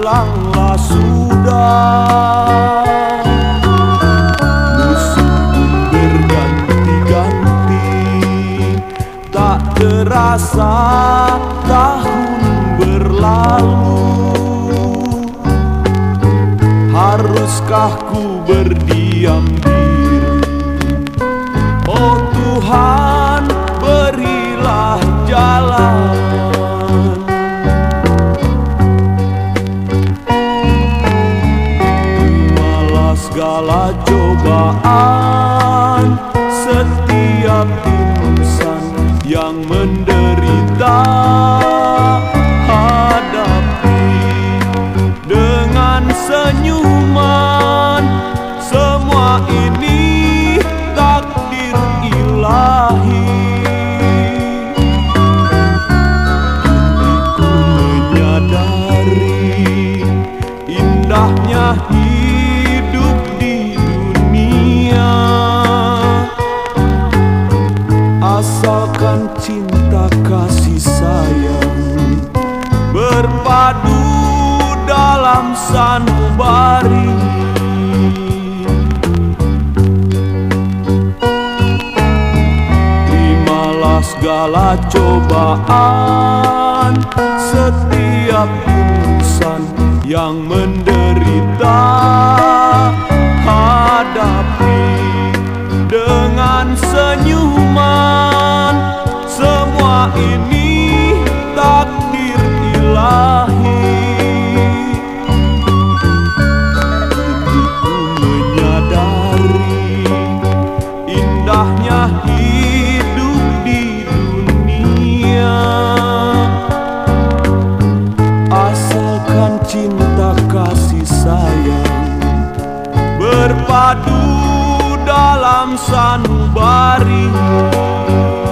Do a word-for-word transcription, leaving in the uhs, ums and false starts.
hilanglah sudah, musim pun berganti-ganti, tak terasa tahun berlalu. Haruskah ku berdiam diri? Oh Tuhan, berilah jalan. Terimalah segala cobaan, setiap insan yang menderita. Hadapi dengan senyuman, semua ini takdir ilahi. Ku menyadari indahnya hidup di dunia, asalkan cinta kasih sayang berpadu dalam sanubari. Terimalah segala cobaan, setiap insan yang menderita. Hadapi dengan senyuman, semua ini takdir ilahi. Indahnya hidup di dunia, asalkan cinta kasih sayang berpadu dalam sanubari.